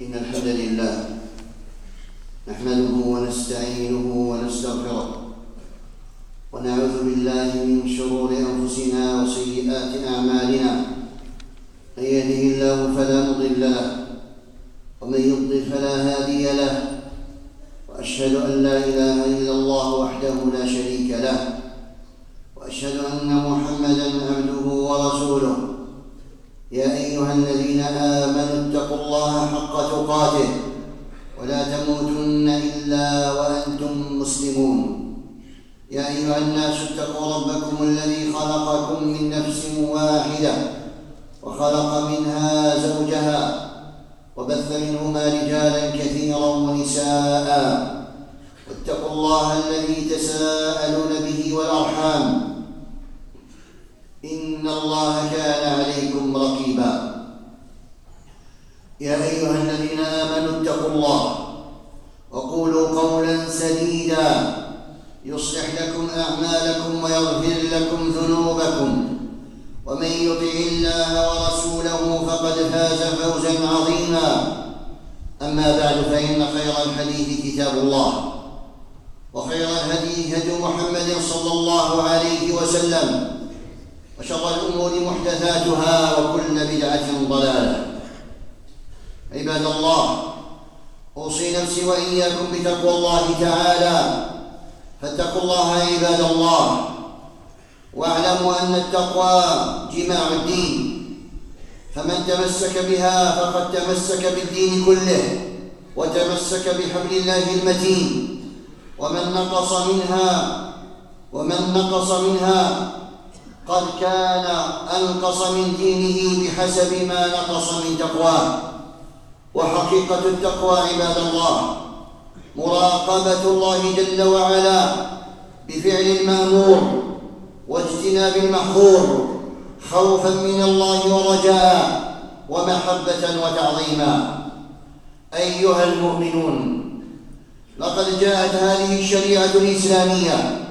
إن الحمد لله نحمده ونستعينه ونستغفره ونعوذ بالله من شرور أنفسنا وسيئات أعمالنا. من يهده الله فلا مضل له ومن يضلل فلا هادي له، وأشهد أن لا إله إلا الله وحده لا شريك له، وأشهد أن محمدًا عبده ورسوله. يا أيها الذين آمنوا اتقوا الله حق تقاته ولا تموتن إلا وأنتم مسلمون. يا أيها الناس اتقوا ربكم الذي خلقكم من نفس واحدة وخلق منها زوجها وبث منهما رجالا كثيرا ونساء، واتقوا الله الذي تساءلون به والأرحام إن الله كان عليكم رقيبا. يا أيها الذين آمنوا اتقوا الله وقولوا قولا سديدا يصلح لكم أعمالكم ويغفر لكم ذنوبكم، ومن يطع الله ورسوله فقد فاز فوزا عظيما. أما بعد، فإن خير الحديث كتاب الله، وخير الهدي هدي محمد صلى الله عليه وسلم، وشر الأمور محدثاتها، وكل بدعة ضلالة. عباد الله، أوصي نفسي وإياكم بتقوى الله تعالى، فاتقوا الله عباد الله، واعلموا أن التقوى جماع الدين، فمن تمسك بها فقد تمسك بالدين كله وتمسك بحبل الله المتين، ومن نقص منها قد كان أنقص من دينه بحسب ما نقص من تقواه. وحقيقة التقوى عباد الله مراقبة الله جل وعلا بفعل المأمور واجتناب المحظور، خوفا من الله ورجاء ومحبة وتعظيما. أيها المؤمنون، لقد جاءت هذه الشريعة الإسلامية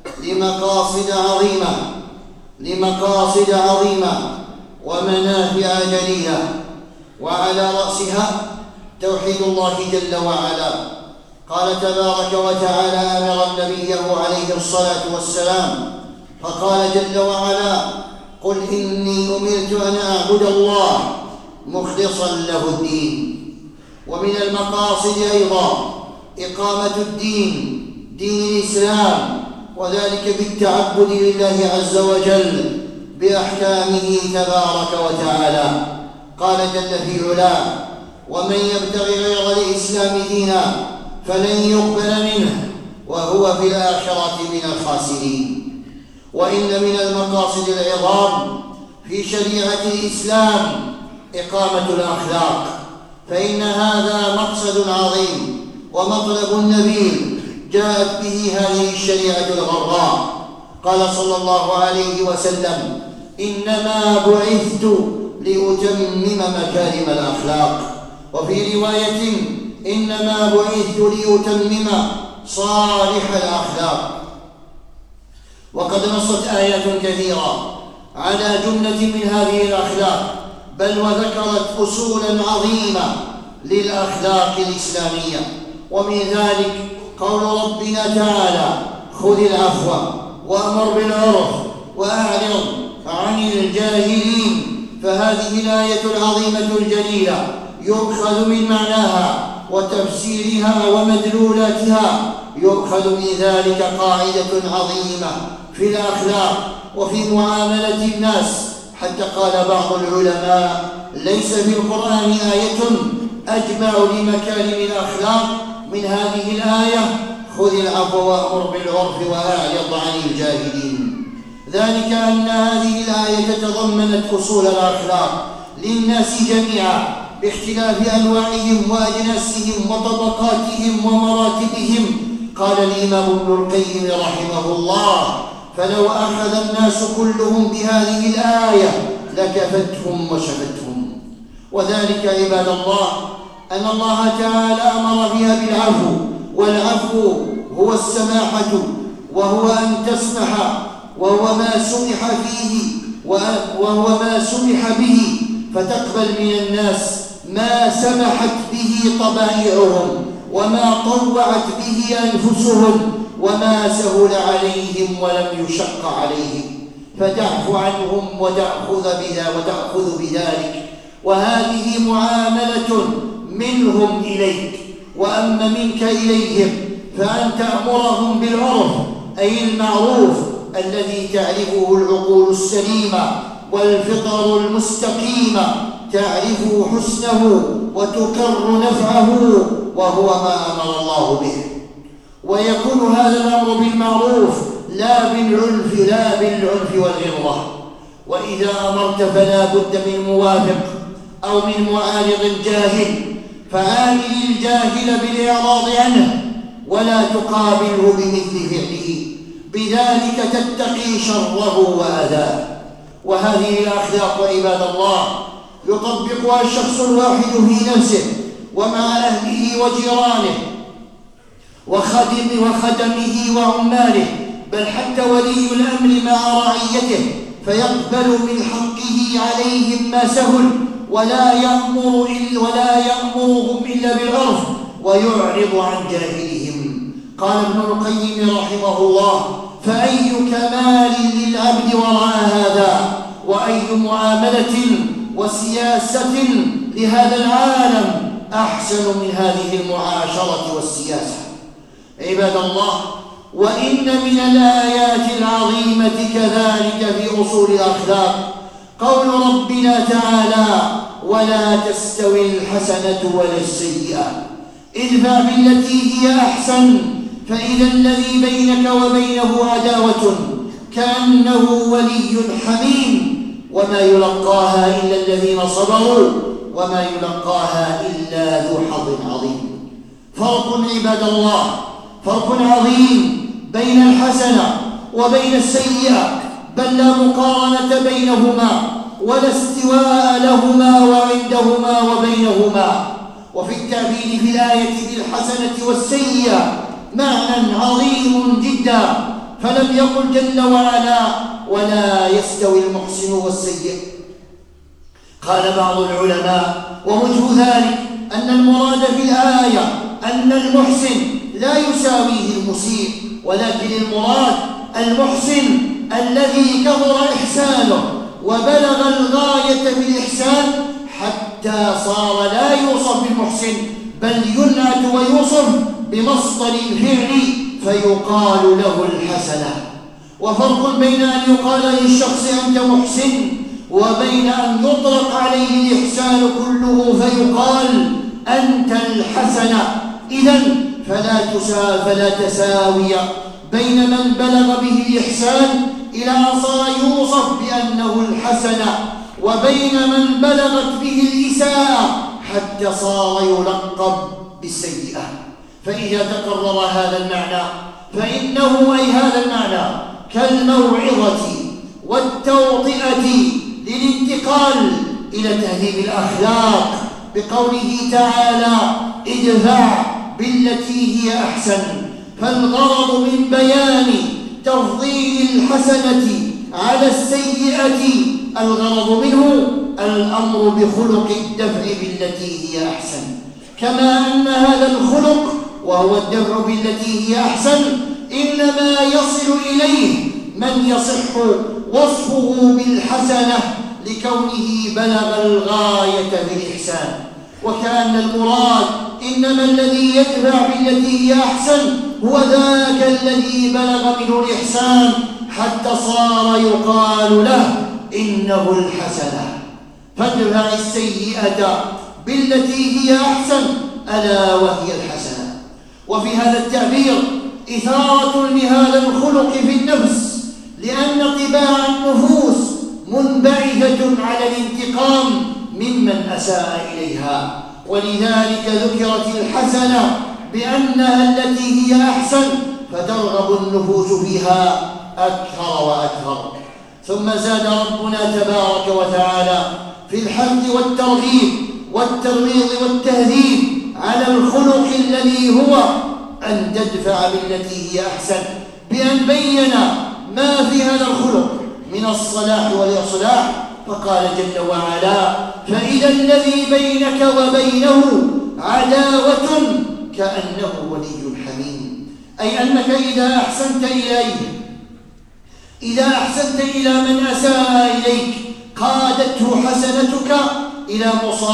لمقاصد عظيمة ومنافع جليلة، وعلى رأسها توحيد الله جل وعلا. قال تبارك وتعالى آمرا نبيه عليه الصلاة والسلام، فقال جل وعلا: قل إني أمرت أن أعبد الله مخلصا له الدين. ومن المقاصد أيضا إقامة دين الإسلام، وذلك بالتعبد لله عز وجل بأحكامه تبارك وتعالى. قال جل في علاه: ومن يبتغي غير الإسلام دينا فلن يقبل منه وهو في الآخرة من الخاسرين. وإن من المقاصد العظام في شريعة الإسلام إقامة الأخلاق، فإن هذا مقصد عظيم ومطلب نبيل جاءت به هذه الشريعة الغراء. قال صلى الله عليه وسلم: إنما بعثت لأتمم مكارم الأخلاق. وفي رواية: إنما بعثت لأتمم صالح الأخلاق. وقد نصت آيات كثيرة على جملة من هذه الأخلاق، بل وذكرت أصولا عظيمة للأخلاق الإسلامية. ومن ذلك قول ربنا تعالى: خذ العفو وأمر بالعرف وأعرض عن الجاهلين. فهذه الآية العظيمة الجليلة يؤخذ من معناها وتفسيرها ومدلولاتها، يؤخذ من ذلك قاعدة عظيمة في الأخلاق وفي معاملة الناس، حتى قال بعض العلماء: ليس في القرآن آية أجمع لمكارم الأخلاق من هذه الآية: خذ العفو وأمر بالعرف وأعرض عن الجاهلين. ذلك أن هذه الآية تضمنت أصول الأخلاق للناس جميعا باختلاف أنواعهم وأجناسهم وطبقاتهم ومراتبهم. قال الإمام ابن القيم رحمه الله: فلو أخذ الناس كلهم بهذه الآية لكفتهم وشفتهم. وذلك عباد الله أن الله تعالى أمر بها بالعفو، والعفو هو السماحة، وهو أن تسمح، وهو ما سمح به، فتقبل من الناس ما سمحت به طبائعهم وما طوعت به أنفسهم وما سهل عليهم ولم يشق عليهم، فتعفو عنهم وتأخذ بذلك. وهذه معاملة منهم إليك. وأما منك إليهم فأن تأمرهم بالعرف، أي المعروف الذي تعرفه العقول السليمة والفطر المستقيمة، تعرف حسنه وتكر نفعه، وهو ما أمر الله به. ويكون هذا الأمر بالمعروف لا بالعنف والغلظة. وإذا أمرت فلا بد من موافق أو من معارض جاهل، فعامل الجاهل بالإعراض عنه ولا تقابله بمثل فعله، بذلك تتقي شره وأذاه. وهذه الأخلاق عباد الله يطبقها الشخص الواحد في نفسه ومع أهله وجيرانه وخدمه وعماله، بل حتى ولي الأمر مع رعيته، فيقبل من حقه عليهم ما سهل ولا يأمرهم إلا بالعرف ويعرض عن جاهلهم. قال ابن القيم رحمه الله: فأي كمال للعبد وراء هذا، وأي معاملة وسياسة لهذا العالم أحسن من هذه المعاشرة والسياسة. عباد الله، وإن من الآيات العظيمة كذلك في أصول الأخلاق قول ربنا تعالى: ولا تستوي الحسنة ولا السيئة، ادفع بالتي هي أحسن، فإذا الذي بينك وبينه عداوة كأنه ولي حميم، وما يلقاها إلا الذين صبروا وما يلقاها إلا ذو حظ عظيم. فرق عباد الله، فرق عظيم بين الحسنة وبين السيئة، بل لا مقارنة بينهما ولا استواء لهما وعندهما وبينهما. وفي التعبير في الآية بالحسنة والسيئة معنى عظيم جدا، فلم يقل جل وعلا: ولا يستوي المحسن والسيء. قال بعض العلماء: ووجه ذلك أن المراد في الآية أن المحسن لا يساويه المسيء، ولكن المراد المحسن الذي كثر إحسانه وبلغ الغاية في الإحسان حتى صار لا يوصف بالمحسن، بل ينعت ويوصف بمصدر الفعل فيقال له الحسنة. وفرق بين أن يقال للشخص أنت محسن وبين أن يطلق عليه الإحسان كله فيقال أنت الحسنة. إذن فلا تساوي بين من بلغ به الإحسان إلى أن صار يوصف بأنه الحسنة وبين من بلغت به الإساءة حتى صار يلقب بالسيئة. فإذا تقرر هذا المعنى فإنه أي هذا المعنى كالموعظة والتوطئة للانتقال إلى تهذيب الأخلاق بقوله تعالى: ادفع بالتي هي أحسن. فالغرض من بيان تفضيل الحسنة على السيئة، الغرض منه الأمر بخلق الدفع بالتي هي أحسن، كما أن هذا الخلق وهو الدفع بالتي هي أحسن إنما يصل إليه من يصح وصفه بالحسنة لكونه بلغ الغاية بالإحسان. وكأن المراد إنما الذي يدفع بالتي هي أحسن هو ذاك الذي بلغ منه الإحسان حتى صار يقال له إنه الحسنة. فادفع السيئة بالتي هي أحسن ألا وهي الحسنة. وفي هذا التعبير إثارة لهذا الخلق في النفس، لأن طباع النفوس منبعثة على الانتقام ممن أساء إليها، ولذلك ذكرت الحسنة بأنها التي هي أحسن، فترغب النفوس فيها أكثر وأكثر. ثم زاد ربنا تبارك وتعالى في الحث والترغيب والترويض والتهذيب على الخلق الذي هو أن تدفع بالتي هي أحسن، بأن بين ما في هذا الخلق من الصلاح والإصلاح فقال جل وعلا: فإذا الذي بينك وبينه عداوة كأنه ولي حميم. أي أنك إذا أحسنت إليه، إذا أحسنت إلى من أساء إليك، قادته حسنتك إلى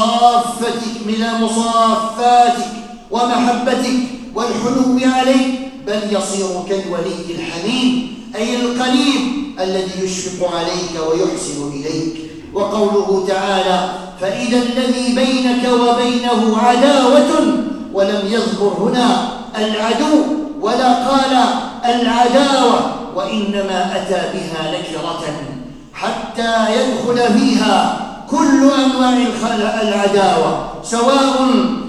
مصافاتك ومحبتك والحنو عليه، بل يصير كالولي الحميم، أي القريب الذي يشفق عليك ويحسن إليك. وقوله تعالى: فإذا الذي بينك وبينه عداوة، ولم يذكر هنا العدو ولا قال العداوة، وإنما أتى بها نكرة حتى يدخل فيها كل أنواع العداوة، سواء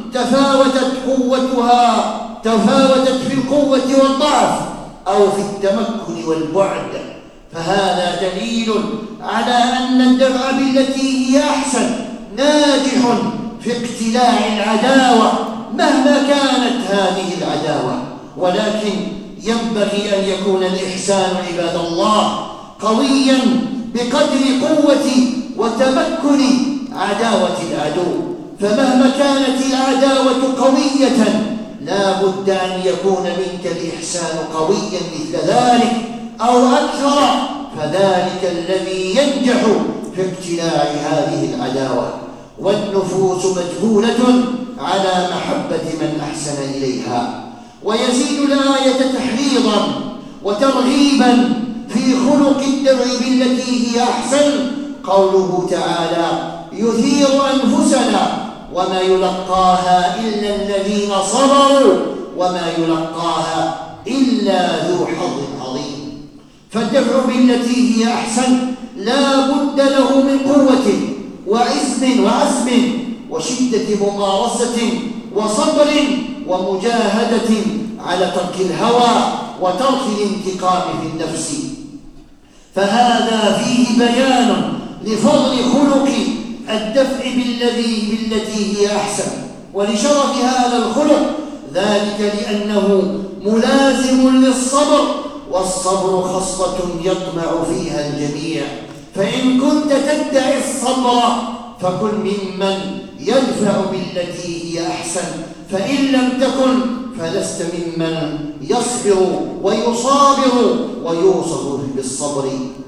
تفاوتت في القوة والضعف أو في التمكن والبعد. فهذا دليل على أن الدفع بالتي هي أحسن ناجح في اقتلاع العداوة مهما كانت هذه العداوة. ولكن ينبغي أن يكون الإحسان عباد الله قويا بقدر قوة وتمكن عداوة العدو، فمهما كانت العداوة قوية لا بد أن يكون منك الإحسان قويا مثل ذلك أو أكثر، فذلك الذي ينجح في ابتلاع هذه العداوة. والنفوس مجبولة على محبة من أحسن إليها. ويزيد الآية تحريضا وترغيبا في خلق الدفع بالتي هي أحسن قوله تعالى: يثير أنفسنا وما يلقاها إلا الذين صبروا وما يلقاها إلا ذو حظ عظيم. فالدفع بالتي هي أحسن لا بد له من قوة وعزم وشدة ممارسة وصبر ومجاهدة على ترك الهوى وترك الانتقام في النفس. فهذا فيه بيان لفضل خلق الدفع بالتي هي أحسن ولشرف هذا الخلق، ذلك لأنه ملازم للصبر، والصبر خصلة يطمع فيها الجميع. فإن كنت تدعي الصبر فكن ممن يدفع بالتي هي أحسن، فإن لم تكن فلست ممن يصبر ويصابر ويوصف بالصبر.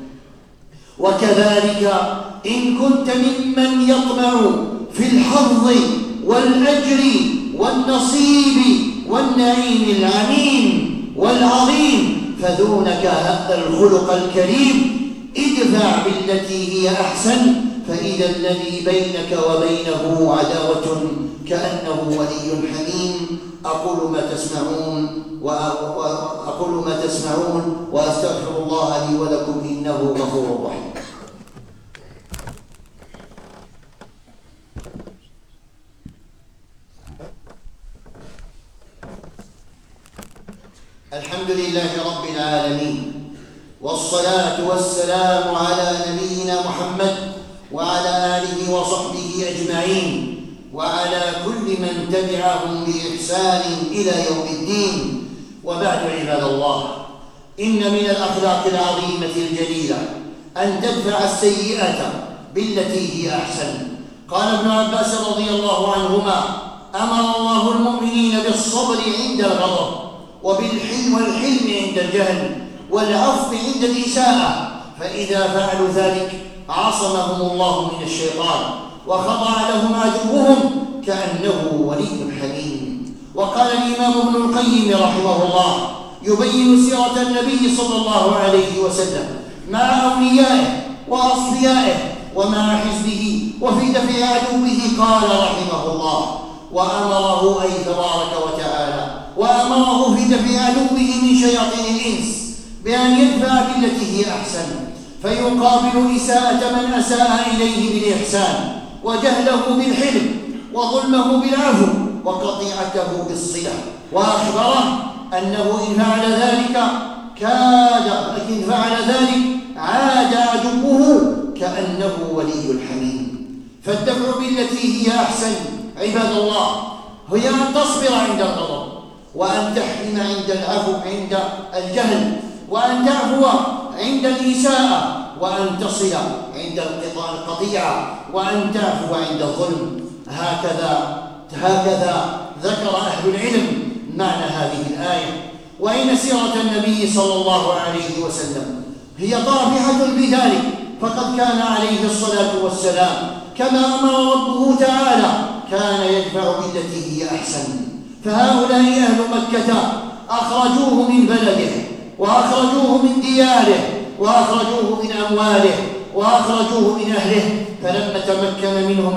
وكذلك إن كنت ممن يطمع في الحظ والأجر والنصيب والنعيم العميم والعظيم فدونك هذا الخلق الكريم، ادفع بالتي هي أحسن، فإذا الذي بينك وبينه عداوة كأنه ولي حميم. أقول ما تسمعون وأستغفر الله لي ولكم إنه غفور رحيم. الحمد لله رب العالمين، والصلاة والسلام على نبينا محمد وعلى آله وصحبه أجمعين وعلى كل من تبعهم بإحسان إلى يوم الدين. وبعد عباد الله، إن من الأخلاق العظيمة الجليلة أن تدفع السيئة بالتي هي أحسن. قال ابن عباس رضي الله عنهما: أمر الله المؤمنين بالصبر عند الغضب والحلم عند الجهل والعفو عند الإساءة، فإذا فعلوا ذلك عصمهم الله من الشيطان وخضع لهم عدوهم كأنه ولي حميم. وقال الإمام ابن القيم رحمه الله يبين سيرة النبي صلى الله عليه وسلم مع أوليائه وأصفيائه ومع حزبه وفي دفع عدوه، قال رحمه الله: وأمره أي تبارك وتعالى وأمره في دفع عدوه من شياطين الإنس بأن يدفع بالتي هي أحسن، فيقابل إساءة من أساء إليه بالإحسان، وجهله بالحلم، وظلمه بالعفو، وقطيعته بالصلة. وأخبره أنه إن فعل ذلك عاد عدوه كأنه ولي الحميم. فالدفع بالتي هي أحسن عباد الله هي أن تصبر عند الغضب، وأن تحلم عند العفو عند الجهل، وأن تعفو عند الإساءة، وأن تصل عند القطيعة وأن تعفو عند الظلم. هكذا ذكر أهل العلم معنى هذه الآية. وإن سيرة النبي صلى الله عليه وسلم هي طافحة بذلك، فقد كان عليه الصلاة والسلام كما أمر ربه تعالى كان يدفع بالتي هي أحسن. فهؤلاء أهل مكة أخرجوه من بلده، وأخرجوه من دياره، وأخرجوه من أمواله، وأخرجوه من أهله. فلما تمكن منهم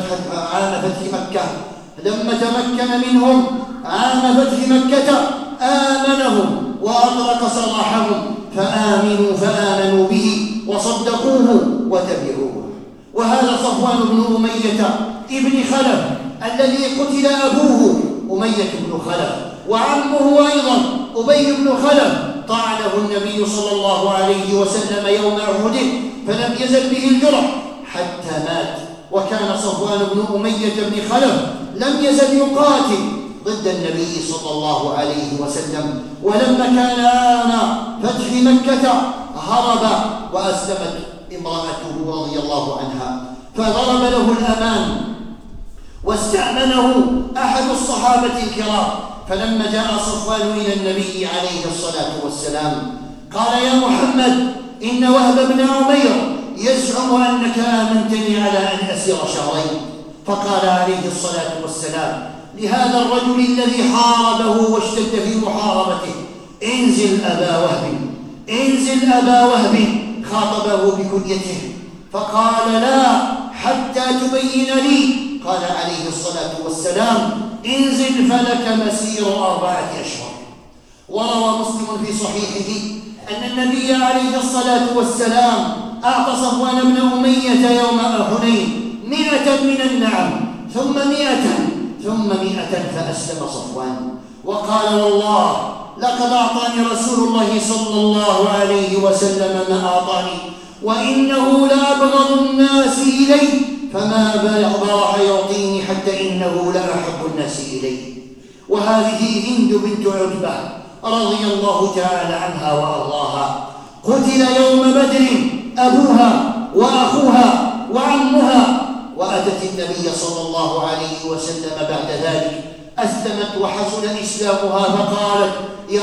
عام فتح مكة آمنهم وأطلق سراحهم فآمنوا به وصدقوه وتبعوه. وهذا صفوان بن أمية ابن خلف الذي قتل أبوه أمية بن خلف، وعمه أيضا أبي بن خلف طعنه النبي صلى الله عليه وسلم يوم أحد فلم يزل به الجرح حتى مات. وكان صفوان بن أمية بن خلف لم يزل يقاتل ضد النبي صلى الله عليه وسلم، ولما كان آن فتح مكة هرب وأسلمت امرأته رضي الله عنها، فضرب له الأمان واستأمنه أحد الصحابة الكرام. فلما جاء صفوان إلى النبي عليه الصلاة والسلام قال: يا محمد، إن وهب بن عمير يزعم أنك آمنتني على أن أسير شهرين. فقال عليه الصلاة والسلام لهذا الرجل الذي حاربه واشتد في محاربته: انزل أبا وهب. خاطبه بكنيته فقال: لا حتى تبين لي. قال عليه الصلاة والسلام: انزل فلك مسير 4 أشهر. وروى مسلم في صحيحه أن النبي عليه الصلاة والسلام أعطى صفوان بن أمية يوم حنين 100 من النعم، ثم 100 فأسلم صفوان. وقال: والله لقد أعطاني رسول الله صلى الله عليه وسلم ما أعطاني، وإنه لأبغض الناس إلي، فما برح يعطيني حتى إنه لأحب الناس إلي. وهذه هند بنت عتبة رضي الله تعالى عنها وأرضاها، قتل يوم بدر أبوها وأخوها وعمها، وأتت النبي صلى الله عليه وسلم بعد ذلك، أسلمت وحسن إسلامها، فقالت: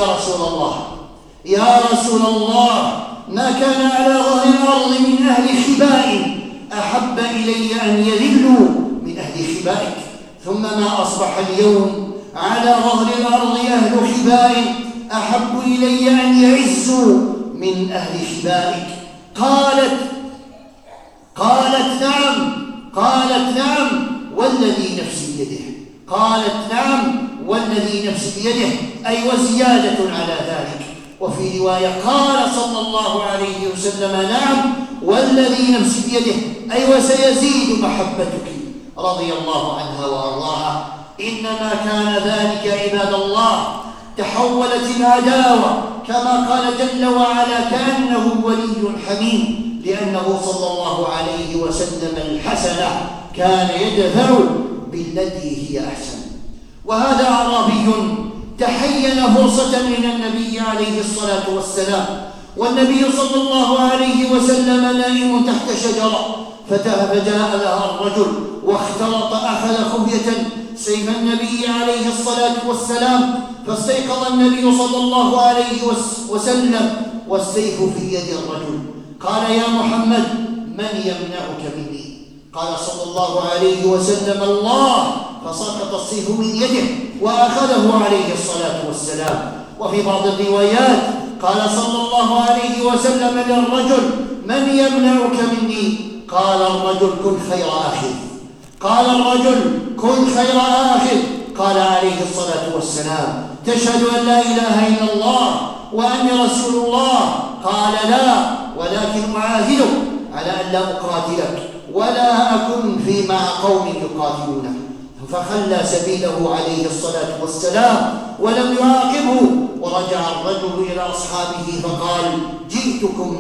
يا رسول الله، ما كان على ظهر الأرض من أهل خباء أحب إلي أن يذلوا من أهل خبائك، ثم ما أصبح اليوم على ظهر الأرض أهل خباء أحب إلي أن يعزوا من أهل خبائك. قالت نعم والذي نفسي بيده. قالت: نعم والذي نفسي بيده، أي وزيادة على ذلك. وفي رواية قال صلى الله عليه وسلم: نعم والذي نفسي بيده، أي وسيزيد محبتك، رضي الله عنها وأرضاها. إنما كان ذلك عباد الله، تحولت العداوة كما قال جل وعلا كأنه ولي حميم، لأنه صلى الله عليه وسلم الحسنة كان يدفع بالتي هي أحسن. وهذا أعرابي تحين فرصة من النبي عليه الصلاة والسلام، والنبي صلى الله عليه وسلم نائم تحت شجرة، فجاء لها الرجل واختلط، أخذ خفية سيف النبي عليه الصلاة والسلام، فاستيقظ النبي صلى الله عليه وسلم والسيف في يد الرجل. قال: يا محمد، من يمنعك مني؟ قال صلى الله عليه وسلم: الله. فسقط السيف من يده وأخذه عليه الصلاة والسلام. وفي بعض الروايات قال صلى الله عليه وسلم للرجل: من يمنعك مني؟ قال الرجل: كن خير آخذ. قال الرجل: كن خير آخذ. قال عليه الصلاة والسلام: تشهد أن لا إله إلا الله وأني رسول الله؟ قال: لا، ولكن أعاهدك على أن لا أقاتلك ولا أكن في مع قوم يقاتلونك. فخلى سبيله عليه الصلاة والسلام ولم يعاقبه، ورجع الرجل إلى أصحابه فقال: جئتكم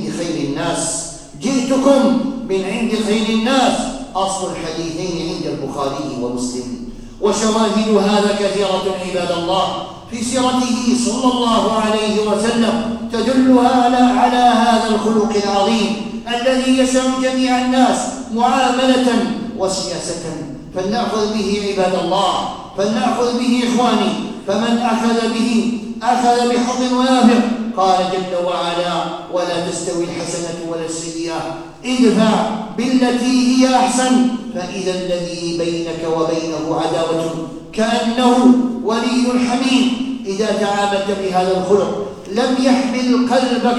من عند خير الناس. أصل الحديثين عند البخاري ومسلم. وشواهد هذا كثيرة عباد الله، في سيرته صلى الله عليه وسلم تدلها على هذا الخلق العظيم الذي يسع جميع الناس معاملة وسياسة. فلنأخذ به عباد الله، فلنأخذ به إخواني، فمن أخذ به أخذ بحظ وافر. قال جل وعلا: ولا تستوي الحسنة ولا السيئة ادفع بالتي هي أحسن فإذا الذي بينك وبينه عداوة كأنه ولي حميم. إذا تعاملت بهذا الخلق لم يحمل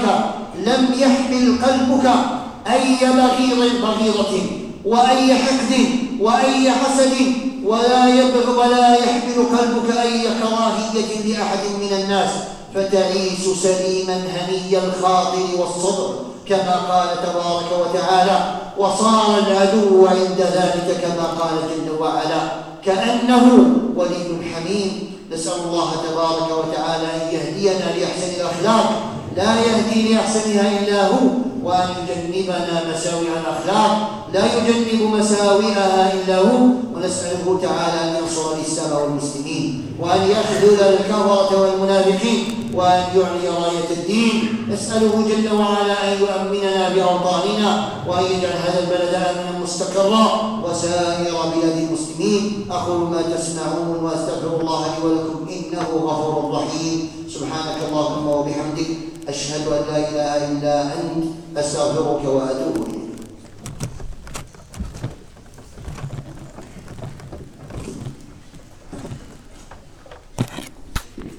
قلبك أي بغيضة وأي حقد وأي حسد، ولا يحمل قلبك أي كراهية لأحد من الناس، فتعيش سليما هني الخاطر والصدر كما قال تبارك وتعالى: وصار العدو عند ذلك كما قال جل وعلا كأنه ولي حميم. نسأل الله تبارك وتعالى أن يهدينا لأحسن الأخلاق لا يهدي لأحسنها إلا هو، وأن يجنبنا مساوئ الأخلاق لا يجنب مساوئها إلا هو. ونسأله تعالى أن ينصر الإسلام والمسلمين، وأن يخذل الكفرة والمنافقين، وأن يعلي راية الدين. نسأله جل وعلا أن يؤمننا بأوطاننا، وأن يجعل هذا البلد آمنا مستقرا وسائر بلاد المسلمين. أقول ما تسمعون وأستغفر الله لي ولكم إنه غفور رحيم. سبحانك اللهم وبحمدك أشهد أن لا إله إلا أنت أستغفرك وأتوب إليك.